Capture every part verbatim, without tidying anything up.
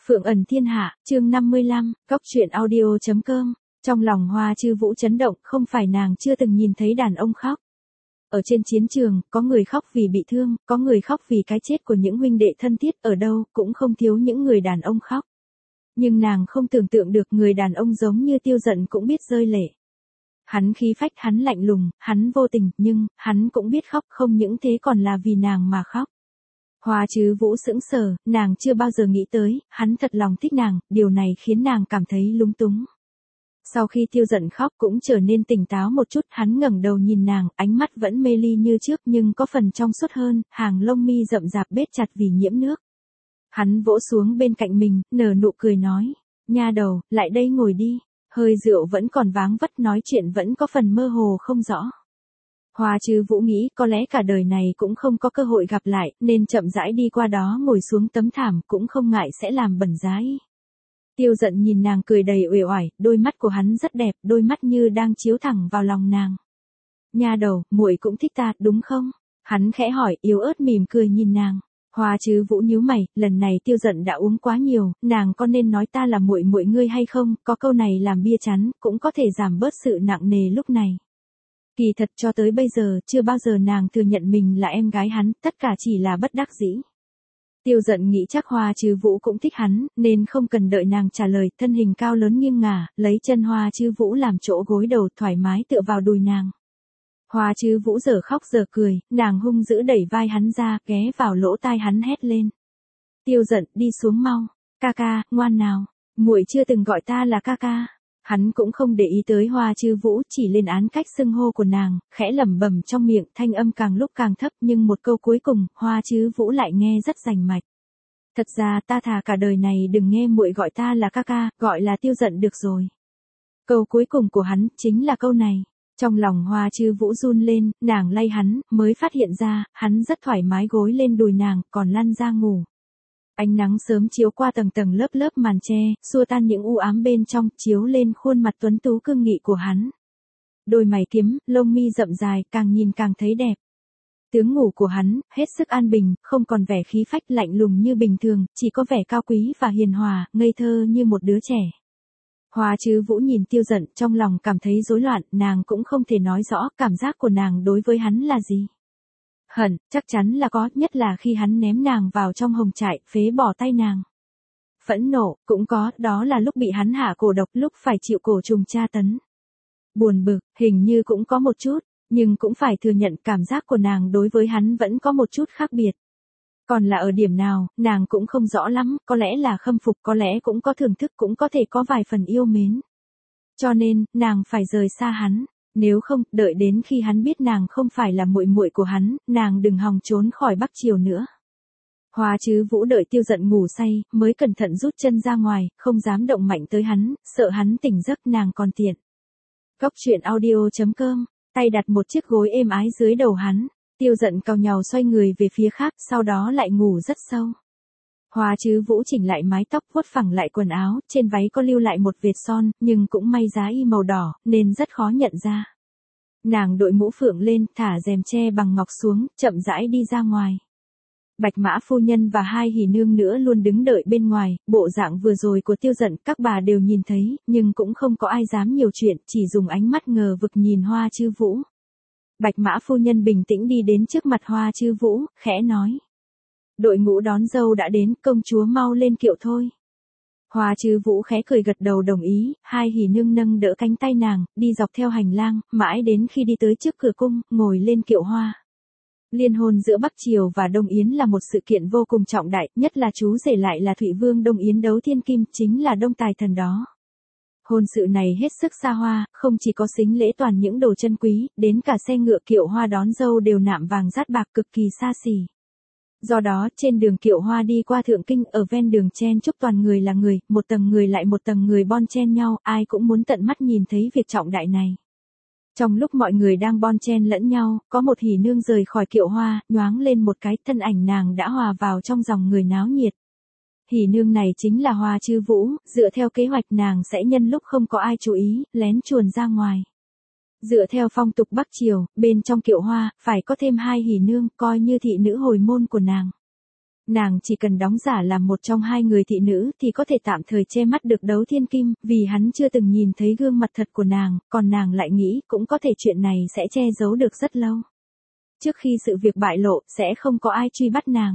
Phượng ẩn thiên hạ, chương năm mươi lăm, Cóc truyện audio chấm com. Trong lòng Hoa Chư Vũ chấn động, không phải nàng chưa từng nhìn thấy đàn ông khóc. Ở trên chiến trường, có người khóc vì bị thương, có người khóc vì cái chết của những huynh đệ thân thiết, ở đâu cũng không thiếu những người đàn ông khóc. Nhưng nàng không tưởng tượng được người đàn ông giống như Tiêu Dận cũng biết rơi lệ. Hắn khí phách, hắn lạnh lùng, hắn vô tình, nhưng hắn cũng biết khóc, không những thế còn là vì nàng mà khóc. Hoa Chư Vũ sững sờ, nàng chưa bao giờ nghĩ tới, hắn thật lòng thích nàng, điều này khiến nàng cảm thấy lúng túng. Sau khi Tiêu Dận khóc cũng trở nên tỉnh táo một chút, hắn ngẩng đầu nhìn nàng, ánh mắt vẫn mê ly như trước nhưng có phần trong suốt hơn, hàng lông mi rậm rạp bết chặt vì nhiễm nước. Hắn vỗ xuống bên cạnh mình, nở nụ cười nói, nha đầu, lại đây ngồi đi, hơi rượu vẫn còn váng vất, nói chuyện vẫn có phần mơ hồ không rõ. Hoa Chư Vũ nghĩ có lẽ cả đời này cũng không có cơ hội gặp lại, nên chậm rãi đi qua đó ngồi xuống tấm thảm, cũng không ngại sẽ làm bẩn giá y. Tiêu Dận nhìn nàng cười đầy uể oải, đôi mắt của hắn rất đẹp, đôi mắt như đang chiếu thẳng vào lòng nàng. Nha đầu, muội cũng thích ta, đúng không? Hắn khẽ hỏi, yếu ớt mỉm cười nhìn nàng. Hoa Chư Vũ nhíu mày, lần này Tiêu Dận đã uống quá nhiều, nàng có nên nói ta là muội muội ngươi hay không? Có câu này làm bia chắn, cũng có thể giảm bớt sự nặng nề lúc này. Kỳ thật cho tới bây giờ, chưa bao giờ nàng thừa nhận mình là em gái hắn, tất cả chỉ là bất đắc dĩ. Tiêu Dận nghĩ chắc Hoa Chư Vũ cũng thích hắn, nên không cần đợi nàng trả lời, thân hình cao lớn nghiêng ngả, lấy chân Hoa Chư Vũ làm chỗ gối đầu, thoải mái tựa vào đùi nàng. Hoa Chư Vũ giờ khóc giờ cười, nàng hung dữ đẩy vai hắn ra, ghé vào lỗ tai hắn hét lên. Tiêu Dận, đi xuống mau, ca ca, ngoan nào, muội chưa từng gọi ta là ca ca. Hắn cũng không để ý tới Hoa Chư Vũ, chỉ lên án cách xưng hô của nàng, khẽ lẩm bẩm trong miệng, thanh âm càng lúc càng thấp, nhưng một câu cuối cùng, Hoa Chư Vũ lại nghe rất rành mạch. Thật ra ta thà cả đời này đừng nghe muội gọi ta là ca ca, gọi là Tiêu Dận được rồi. Câu cuối cùng của hắn chính là câu này. Trong lòng Hoa Chư Vũ run lên, nàng lay hắn, mới phát hiện ra, hắn rất thoải mái gối lên đùi nàng, còn lăn ra ngủ. Ánh nắng sớm chiếu qua tầng tầng lớp lớp màn che, xua tan những u ám bên trong, chiếu lên khuôn mặt tuấn tú cương nghị của hắn. Đôi mày kiếm, lông mi rậm dài, càng nhìn càng thấy đẹp. Tướng ngủ của hắn, hết sức an bình, không còn vẻ khí phách lạnh lùng như bình thường, chỉ có vẻ cao quý và hiền hòa, ngây thơ như một đứa trẻ. Hoa Chư Vũ nhìn Tiêu Dận, trong lòng cảm thấy rối loạn, nàng cũng không thể nói rõ cảm giác của nàng đối với hắn là gì. Hận, chắc chắn là có, nhất là khi hắn ném nàng vào trong hồng trại, phế bỏ tay nàng. Phẫn nộ, cũng có, đó là lúc bị hắn hạ cổ độc, lúc phải chịu cổ trùng tra tấn. Buồn bực, hình như cũng có một chút, nhưng cũng phải thừa nhận cảm giác của nàng đối với hắn vẫn có một chút khác biệt. Còn là ở điểm nào, nàng cũng không rõ lắm, có lẽ là khâm phục, có lẽ cũng có thưởng thức, cũng có thể có vài phần yêu mến. Cho nên, nàng phải rời xa hắn. Nếu không, đợi đến khi hắn biết nàng không phải là muội muội của hắn, nàng đừng hòng trốn khỏi Bắc Triều nữa. Hoa Chư Vũ đợi Tiêu Dận ngủ say, mới cẩn thận rút chân ra ngoài, không dám động mạnh tới hắn, sợ hắn tỉnh giấc, nàng còn tiện. Cóc truyện audio chấm com, tay đặt một chiếc gối êm ái dưới đầu hắn, Tiêu Dận cau nhàu xoay người về phía khác, sau đó lại ngủ rất sâu. Hoa Chư Vũ chỉnh lại mái tóc, vuốt phẳng lại quần áo, trên váy có lưu lại một vệt son, nhưng cũng may giá y màu đỏ, nên rất khó nhận ra. Nàng đội mũ phượng lên, thả rèm che bằng ngọc xuống, chậm rãi đi ra ngoài. Bạch Mã phu nhân và hai hỉ nương nữa luôn đứng đợi bên ngoài, bộ dạng vừa rồi của Tiêu Dận các bà đều nhìn thấy, nhưng cũng không có ai dám nhiều chuyện, chỉ dùng ánh mắt ngờ vực nhìn Hoa Chư Vũ. Bạch Mã phu nhân bình tĩnh đi đến trước mặt Hoa Chư Vũ, khẽ nói. Đội ngũ đón dâu đã đến, công chúa mau lên kiệu thôi. Hoa Chư Vũ khẽ cười gật đầu đồng ý, hai hỉ nương nâng đỡ cánh tay nàng, đi dọc theo hành lang, mãi đến khi đi tới trước cửa cung, ngồi lên kiệu hoa. Liên hôn giữa Bắc Triều và Đông Yến là một sự kiện vô cùng trọng đại, nhất là chú rể lại là Thụy Vương Đông Yến Đấu Thiên Kim, chính là Đông Tài Thần đó. Hôn sự này hết sức xa hoa, không chỉ có sính lễ toàn những đồ chân quý, đến cả xe ngựa kiệu hoa đón dâu đều nạm vàng dát bạc cực kỳ xa xỉ. Do đó, trên đường kiệu hoa đi qua Thượng Kinh, ở ven đường chen chúc toàn người là người, một tầng người lại một tầng người bon chen nhau, ai cũng muốn tận mắt nhìn thấy việc trọng đại này. Trong lúc mọi người đang bon chen lẫn nhau, có một hỉ nương rời khỏi kiệu hoa, nhoáng lên một cái, thân ảnh nàng đã hòa vào trong dòng người náo nhiệt. Hỉ nương này chính là Hoa Chư Vũ, dựa theo kế hoạch nàng sẽ nhân lúc không có ai chú ý, lén chuồn ra ngoài. Dựa theo phong tục Bắc Triều, bên trong kiệu hoa, phải có thêm hai hỉ nương, coi như thị nữ hồi môn của nàng. Nàng chỉ cần đóng giả làm một trong hai người thị nữ thì có thể tạm thời che mắt được Đấu Thiên Kim, vì hắn chưa từng nhìn thấy gương mặt thật của nàng, còn nàng lại nghĩ cũng có thể chuyện này sẽ che giấu được rất lâu. Trước khi sự việc bại lộ, sẽ không có ai truy bắt nàng.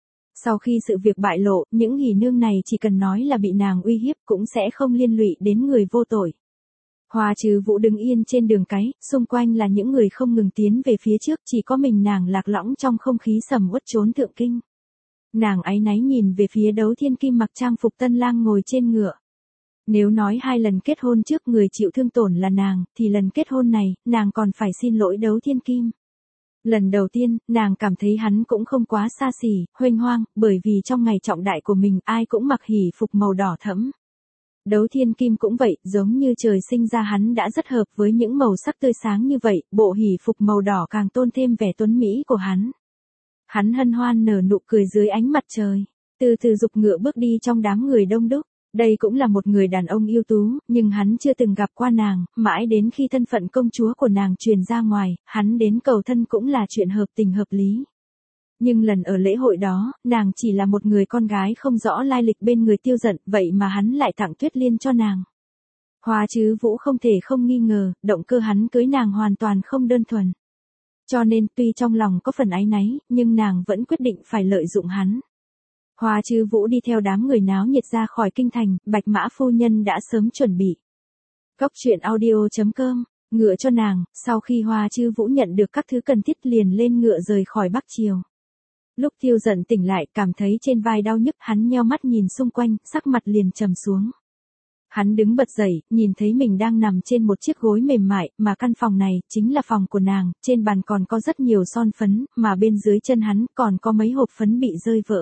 Sau khi sự việc bại lộ, những hỉ nương này chỉ cần nói là bị nàng uy hiếp cũng sẽ không liên lụy đến người vô tội. Hoa Trư Vũ đứng yên trên đường cái, xung quanh là những người không ngừng tiến về phía trước, chỉ có mình nàng lạc lõng trong không khí sầm uất trốn thượng kinh. Nàng áy náy nhìn về phía Đấu Thiên Kim mặc trang phục tân lang ngồi trên ngựa. Nếu nói hai lần kết hôn trước người chịu thương tổn là nàng, thì lần kết hôn này, nàng còn phải xin lỗi Đấu Thiên Kim. Lần đầu tiên, nàng cảm thấy hắn cũng không quá xa xỉ, huênh hoang, bởi vì trong ngày trọng đại của mình ai cũng mặc hỉ phục màu đỏ thẫm. Đấu Thiên Kim cũng vậy, giống như trời sinh ra hắn đã rất hợp với những màu sắc tươi sáng như vậy, bộ hỉ phục màu đỏ càng tôn thêm vẻ tuấn mỹ của hắn. Hắn hân hoan nở nụ cười dưới ánh mặt trời, từ từ dục ngựa bước đi trong đám người đông đúc. Đây cũng là một người đàn ông ưu tú, nhưng hắn chưa từng gặp qua nàng, mãi đến khi thân phận công chúa của nàng truyền ra ngoài, hắn đến cầu thân cũng là chuyện hợp tình hợp lý. Nhưng lần ở lễ hội đó, nàng chỉ là một người con gái không rõ lai lịch bên người Tiêu Dận, vậy mà hắn lại tặng Tuyết Liên cho nàng. Hoa Trư Vũ không thể không nghi ngờ, động cơ hắn cưới nàng hoàn toàn không đơn thuần. Cho nên tuy trong lòng có phần áy náy, nhưng nàng vẫn quyết định phải lợi dụng hắn. Hoa Trư Vũ đi theo đám người náo nhiệt ra khỏi kinh thành, Bạch Mã phu nhân đã sớm chuẩn bị. Cốc truyện audio chấm com, ngựa cho nàng, sau khi Hoa Trư Vũ nhận được các thứ cần thiết liền lên ngựa rời khỏi Bắc Triều. Lúc Tiêu Dận tỉnh lại cảm thấy trên vai đau nhức, hắn nheo mắt nhìn xung quanh, sắc mặt liền trầm xuống. Hắn đứng bật dậy, nhìn thấy mình đang nằm trên một chiếc gối mềm mại, mà căn phòng này chính là phòng của nàng, trên bàn còn có rất nhiều son phấn, mà bên dưới chân hắn còn có mấy hộp phấn bị rơi vỡ.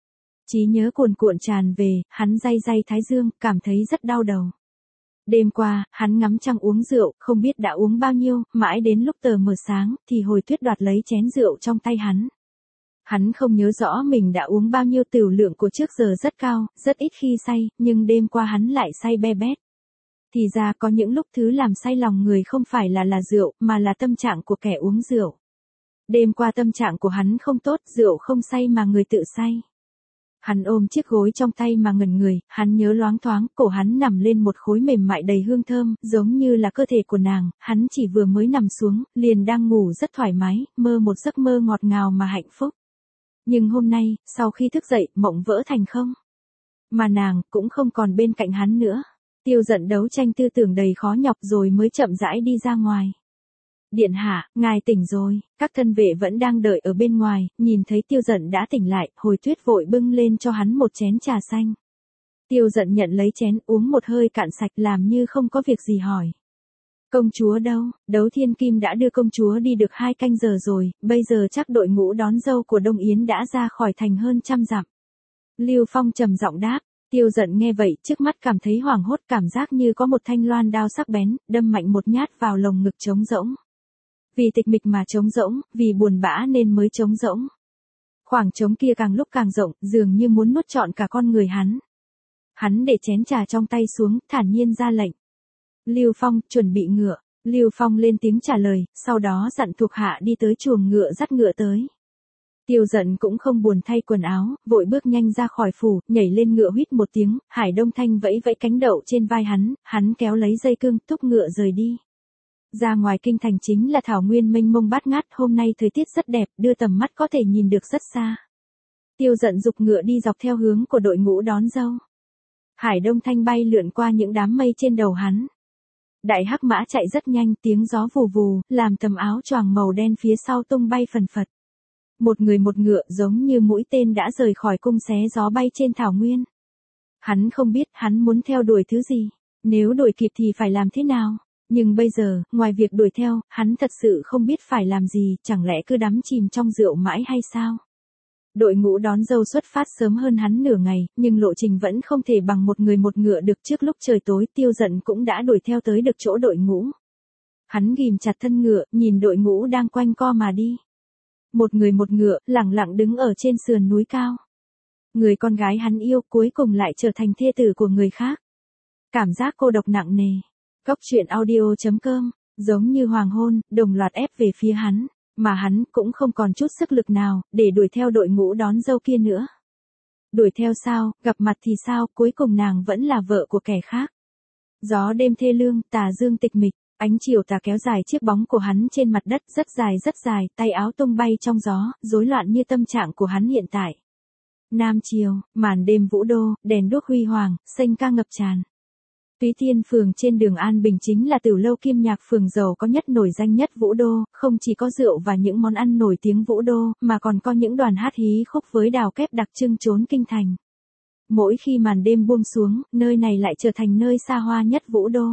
Trí nhớ cuồn cuộn tràn về, hắn day day thái dương, cảm thấy rất đau đầu. Đêm qua, hắn ngắm trăng uống rượu, không biết đã uống bao nhiêu, mãi đến lúc tờ mờ sáng, thì Hồi Tuyết đoạt lấy chén rượu trong tay hắn. Hắn không nhớ rõ mình đã uống bao nhiêu, tửu lượng của trước giờ rất cao, rất ít khi say, nhưng đêm qua hắn lại say be bét. Thì ra có những lúc thứ làm say lòng người không phải là là rượu, mà là tâm trạng của kẻ uống rượu. Đêm qua tâm trạng của hắn không tốt, rượu không say mà người tự say. Hắn ôm chiếc gối trong tay mà ngẩn người, hắn nhớ loáng thoáng, cổ hắn nằm lên một khối mềm mại đầy hương thơm, giống như là cơ thể của nàng, hắn chỉ vừa mới nằm xuống, liền đang ngủ rất thoải mái, mơ một giấc mơ ngọt ngào mà hạnh phúc. Nhưng hôm nay, sau khi thức dậy, mộng vỡ thành không. Mà nàng, cũng không còn bên cạnh hắn nữa. Tiêu Dận đấu tranh tư tưởng đầy khó nhọc rồi mới chậm rãi đi ra ngoài. Điện hạ, ngài tỉnh rồi, các thân vệ vẫn đang đợi ở bên ngoài, nhìn thấy Tiêu Dận đã tỉnh lại, Hồi Tuyết vội bưng lên cho hắn một chén trà xanh. Tiêu Dận nhận lấy chén, uống một hơi cạn sạch, làm như không có việc gì hỏi. Công chúa đâu? Đấu Thiên Kim đã đưa công chúa đi được hai canh giờ rồi, bây giờ chắc đội ngũ đón dâu của Đông Yến đã ra khỏi thành hơn trăm dặm. Lưu Phong trầm giọng đáp. Tiêu Dận nghe vậy, trước mắt cảm thấy hoảng hốt, cảm giác như có một thanh loan đao sắc bén, đâm mạnh một nhát vào lồng ngực trống rỗng. Vì tịch mịch mà trống rỗng, vì buồn bã nên mới trống rỗng. Khoảng trống kia càng lúc càng rộng, dường như muốn nuốt trọn cả con người hắn. Hắn để chén trà trong tay xuống, thản nhiên ra lệnh. Lưu Phong, chuẩn bị ngựa. Lưu Phong lên tiếng trả lời, sau đó dặn thuộc hạ đi tới chuồng ngựa dắt ngựa tới. Tiêu Dận cũng không buồn thay quần áo, vội bước nhanh ra khỏi phủ, nhảy lên ngựa huýt một tiếng, Hải Đông Thanh vẫy vẫy cánh đậu trên vai hắn, hắn kéo lấy dây cương, thúc ngựa rời đi. Ra ngoài kinh thành chính là thảo nguyên mênh mông bát ngát, hôm nay thời tiết rất đẹp, đưa tầm mắt có thể nhìn được rất xa. Tiêu Dận giục ngựa đi dọc theo hướng của đội ngũ đón dâu. Hải Đông Thanh bay lượn qua những đám mây trên đầu hắn. Đại hắc mã chạy rất nhanh, tiếng gió vù vù, làm tấm áo choàng màu đen phía sau tung bay phần phật. Một người một ngựa giống như mũi tên đã rời khỏi cung xé gió bay trên thảo nguyên. Hắn không biết hắn muốn theo đuổi thứ gì, nếu đuổi kịp thì phải làm thế nào. Nhưng bây giờ, ngoài việc đuổi theo, hắn thật sự không biết phải làm gì, chẳng lẽ cứ đắm chìm trong rượu mãi hay sao? Đội ngũ đón dâu xuất phát sớm hơn hắn nửa ngày, nhưng lộ trình vẫn không thể bằng một người một ngựa được. Trước lúc trời tối, Tiêu Dận cũng đã đuổi theo tới được chỗ đội ngũ. Hắn ghìm chặt thân ngựa, nhìn đội ngũ đang quanh co mà đi. Một người một ngựa, lẳng lặng đứng ở trên sườn núi cao. Người con gái hắn yêu cuối cùng lại trở thành thê tử của người khác. Cảm giác cô độc nặng nề. Cốc truyện audio chấm com, giống như hoàng hôn, đồng loạt ép về phía hắn. Mà hắn cũng không còn chút sức lực nào, để đuổi theo đội ngũ đón dâu kia nữa. Đuổi theo sao, gặp mặt thì sao, cuối cùng nàng vẫn là vợ của kẻ khác. Gió đêm thê lương, tà dương tịch mịch, ánh chiều tà kéo dài chiếc bóng của hắn trên mặt đất rất dài rất dài, tay áo tung bay trong gió, rối loạn như tâm trạng của hắn hiện tại. Nam chiều, màn đêm vũ đô, đèn đuốc huy hoàng, xanh ca ngập tràn. Túy Tiên phường trên đường An Bình chính là tiểu lâu kim nhạc phường giàu có nhất nổi danh nhất Vũ Đô, không chỉ có rượu và những món ăn nổi tiếng Vũ Đô, mà còn có những đoàn hát hí khúc với đào kép đặc trưng trốn kinh thành. Mỗi khi màn đêm buông xuống, nơi này lại trở thành nơi xa hoa nhất Vũ Đô.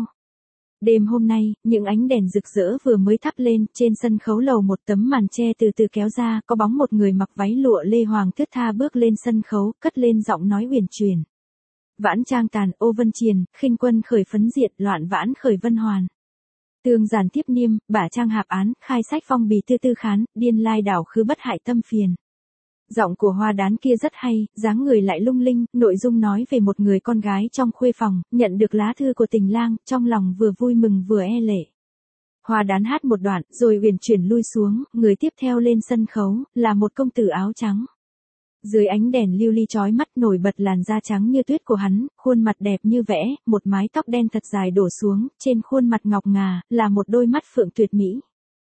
Đêm hôm nay, những ánh đèn rực rỡ vừa mới thắp lên, trên sân khấu lầu một tấm màn che từ từ kéo ra, có bóng một người mặc váy lụa lê hoàng thướt tha bước lên sân khấu, cất lên giọng nói uyển chuyển. Vãn trang tàn, ô vân triền, khinh quân khởi phấn diệt, loạn vãn khởi vân hoàn. Tương giản tiếp niêm, bả trang hạp án, khai sách phong bì tư tư khán, điên lai đảo khứ bất hại tâm phiền. Giọng của hoa đán kia rất hay, dáng người lại lung linh, nội dung nói về một người con gái trong khuê phòng, nhận được lá thư của tình lang, trong lòng vừa vui mừng vừa e lệ. Hoa đán hát một đoạn, rồi uyển chuyển lui xuống, người tiếp theo lên sân khấu, là một công tử áo trắng. Dưới ánh đèn lưu ly chói mắt nổi bật làn da trắng như tuyết của hắn, khuôn mặt đẹp như vẽ, một mái tóc đen thật dài đổ xuống, trên khuôn mặt ngọc ngà, là một đôi mắt phượng tuyệt mỹ.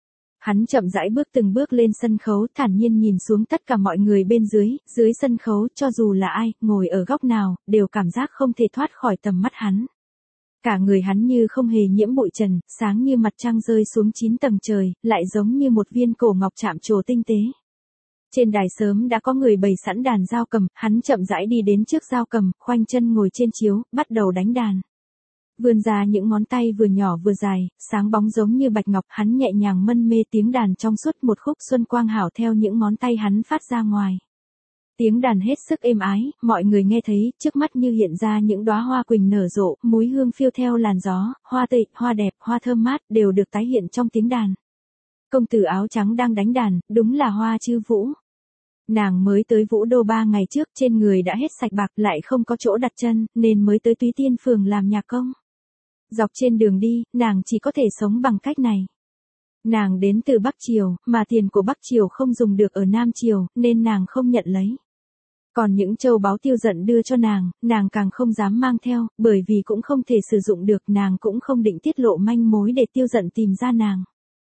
Hắn chậm rãi bước từng bước lên sân khấu, thản nhiên nhìn xuống tất cả mọi người bên dưới, dưới sân khấu, cho dù là ai, ngồi ở góc nào, đều cảm giác không thể thoát khỏi tầm mắt hắn. Cả người hắn như không hề nhiễm bụi trần, sáng như mặt trăng rơi xuống chín tầng trời, lại giống như một viên cổ ngọc chạm trổ tinh tế. Trên đài sớm đã có người bày sẵn đàn dao cầm, hắn chậm rãi đi đến trước dao cầm, khoanh chân ngồi trên chiếu, bắt đầu đánh đàn. Vươn ra những ngón tay vừa nhỏ vừa dài, sáng bóng giống như bạch ngọc, hắn nhẹ nhàng mân mê tiếng đàn trong suốt một khúc xuân quang hảo theo những ngón tay hắn phát ra ngoài. Tiếng đàn hết sức êm ái, mọi người nghe thấy, trước mắt như hiện ra những đóa hoa quỳnh nở rộ, múi hương phiêu theo làn gió, hoa tươi, hoa đẹp, hoa thơm mát, đều được tái hiện trong tiếng đàn. Công tử áo trắng đang đánh đàn, đúng là Hoa Chư Vũ. Nàng mới tới Vũ Đô ba ngày trước, trên người đã hết sạch bạc, lại không có chỗ đặt chân, nên mới tới Túy Tiên phường làm nhạc công. Dọc trên đường đi, nàng chỉ có thể sống bằng cách này. Nàng đến từ Bắc Triều, mà tiền của Bắc Triều không dùng được ở Nam Triều, nên nàng không nhận lấy. Còn những châu báu Tiêu Dận đưa cho nàng, nàng càng không dám mang theo, bởi vì cũng không thể sử dụng được, nàng cũng không định tiết lộ manh mối để Tiêu Dận tìm ra nàng.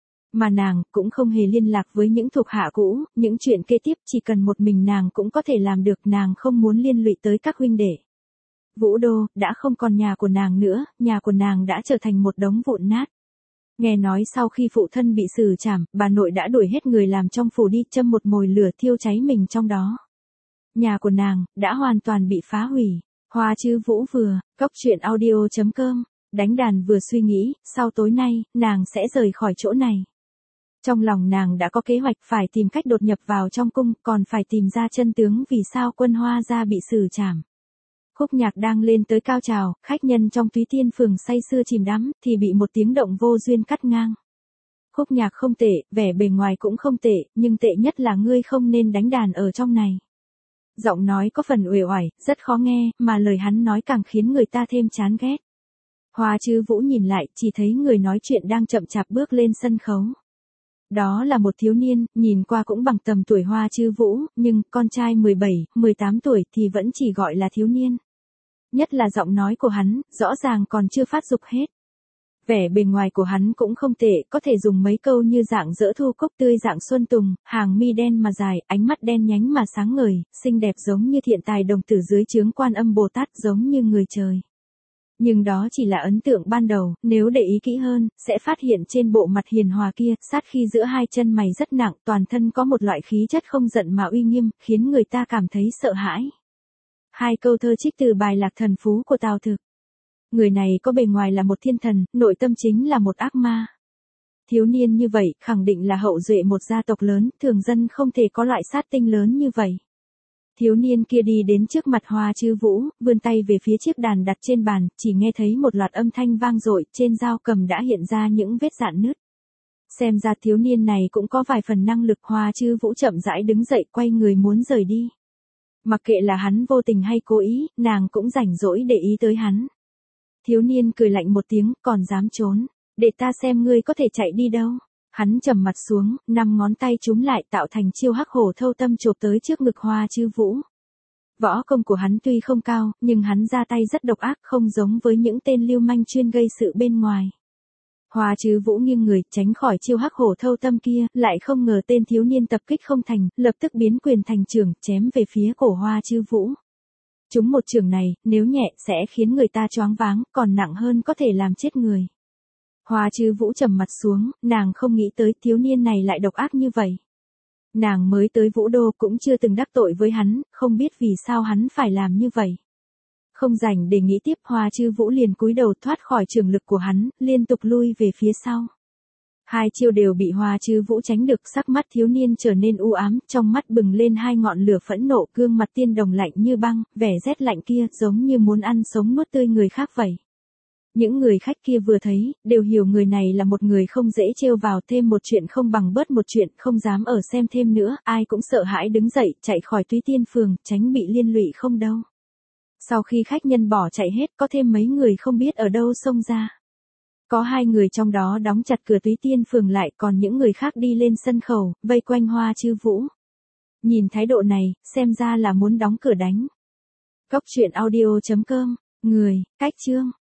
Mà nàng cũng không hề liên lạc với những thuộc hạ cũ, những chuyện kế tiếp chỉ cần một mình nàng cũng có thể làm được, nàng không muốn liên lụy tới các huynh đệ. Vũ Đô đã không còn nhà của nàng nữa, nhà của nàng đã trở thành một đống vụn nát. Nghe nói sau khi phụ thân bị xử trảm, bà nội đã đuổi hết người làm trong phủ đi, châm một mồi lửa thiêu cháy mình trong đó. Nhà của nàng đã hoàn toàn bị phá hủy. Hoa Chư Vũ vừa, cốc truyện audio chấm com, đánh đàn vừa suy nghĩ, sau tối nay, nàng sẽ rời khỏi chỗ này. Trong lòng nàng đã có kế hoạch phải tìm cách đột nhập vào trong cung, còn phải tìm ra chân tướng vì sao quân Hoa gia bị xử trảm. Khúc nhạc đang lên tới cao trào, khách nhân trong Túy Tiên phường say sưa chìm đắm, thì bị một tiếng động vô duyên cắt ngang. Khúc nhạc không tệ, vẻ bề ngoài cũng không tệ, nhưng tệ nhất là ngươi không nên đánh đàn ở trong này. Giọng nói có phần uể oải, rất khó nghe, mà lời hắn nói càng khiến người ta thêm chán ghét. Hoa Chư Vũ nhìn lại, chỉ thấy người nói chuyện đang chậm chạp bước lên sân khấu. Đó là một thiếu niên, nhìn qua cũng bằng tầm tuổi Hoa Chư Vũ, nhưng con trai mười bảy, mười tám tuổi thì vẫn chỉ gọi là thiếu niên. Nhất là giọng nói của hắn, rõ ràng còn chưa phát dục hết. Vẻ bề ngoài của hắn cũng không tệ, có thể dùng mấy câu như dạng dỡ thu cúc tươi dạng xuân tùng, hàng mi đen mà dài, ánh mắt đen nhánh mà sáng ngời, xinh đẹp giống như thiện tài đồng tử dưới chướng Quan Âm Bồ Tát, giống như người trời. Nhưng đó chỉ là ấn tượng ban đầu, nếu để ý kỹ hơn, sẽ phát hiện trên bộ mặt hiền hòa kia, sát khí giữa hai chân mày rất nặng, toàn thân có một loại khí chất không giận mà uy nghiêm, khiến người ta cảm thấy sợ hãi. Hai câu thơ trích từ bài Lạc Thần Phú của Tào Thực. Người này có bề ngoài là một thiên thần, nội tâm chính là một ác ma. Thiếu niên như vậy, khẳng định là hậu duệ một gia tộc lớn, thường dân không thể có loại sát tinh lớn như vậy. Thiếu niên kia đi đến trước mặt Hoa Chư Vũ, vươn tay về phía chiếc đàn đặt trên bàn, chỉ nghe thấy một loạt âm thanh vang dội, trên dao cầm đã hiện ra những vết rạn nứt. Xem ra thiếu niên này cũng có vài phần năng lực. Hoa Chư Vũ chậm rãi đứng dậy, quay người muốn rời đi. Mặc kệ là hắn vô tình hay cố ý, nàng cũng rảnh rỗi để ý tới hắn. Thiếu niên cười lạnh một tiếng, còn dám trốn, để ta xem ngươi có thể chạy đi đâu. Hắn trầm mặt xuống, năm ngón tay chúm lại tạo thành chiêu hắc hổ thâu tâm chộp tới trước ngực Hoa Chư Vũ. Võ công của hắn tuy không cao, nhưng hắn ra tay rất độc ác, không giống với những tên lưu manh chuyên gây sự bên ngoài. Hoa Chư Vũ nghiêng người, tránh khỏi chiêu hắc hổ thâu tâm kia, lại không ngờ tên thiếu niên tập kích không thành, lập tức biến quyền thành chưởng, chém về phía cổ Hoa Chư Vũ. Chúng một chưởng này, nếu nhẹ sẽ khiến người ta choáng váng, còn nặng hơn có thể làm chết người. Hoa Chư Vũ trầm mặt xuống, nàng không nghĩ tới thiếu niên này lại độc ác như vậy. Nàng mới tới Vũ Đô cũng chưa từng đắc tội với hắn, không biết vì sao hắn phải làm như vậy. Không rảnh để nghĩ tiếp, Hoa Chư Vũ liền cúi đầu thoát khỏi trường lực của hắn, liên tục lui về phía sau. Hai chiêu đều bị Hoa Chư Vũ tránh được, sắc mắt thiếu niên trở nên u ám, trong mắt bừng lên hai ngọn lửa phẫn nộ, gương mặt tiên đồng lạnh như băng, vẻ rét lạnh kia giống như muốn ăn sống nuốt tươi người khác vậy. Những người khách kia vừa thấy, đều hiểu người này là một người không dễ trêu vào, thêm một chuyện không bằng bớt một chuyện, không dám ở xem thêm nữa, ai cũng sợ hãi đứng dậy, chạy khỏi Túy Tiên Phường, tránh bị liên lụy không đâu. Sau khi khách nhân bỏ chạy hết, có thêm mấy người không biết ở đâu xông ra. Có hai người trong đó đóng chặt cửa Túy Tiên Phường lại, còn những người khác đi lên sân khấu, vây quanh Hoa Chư Vũ. Nhìn thái độ này, xem ra là muốn đóng cửa đánh. Cốc truyện audio chấm com, người, cách chương.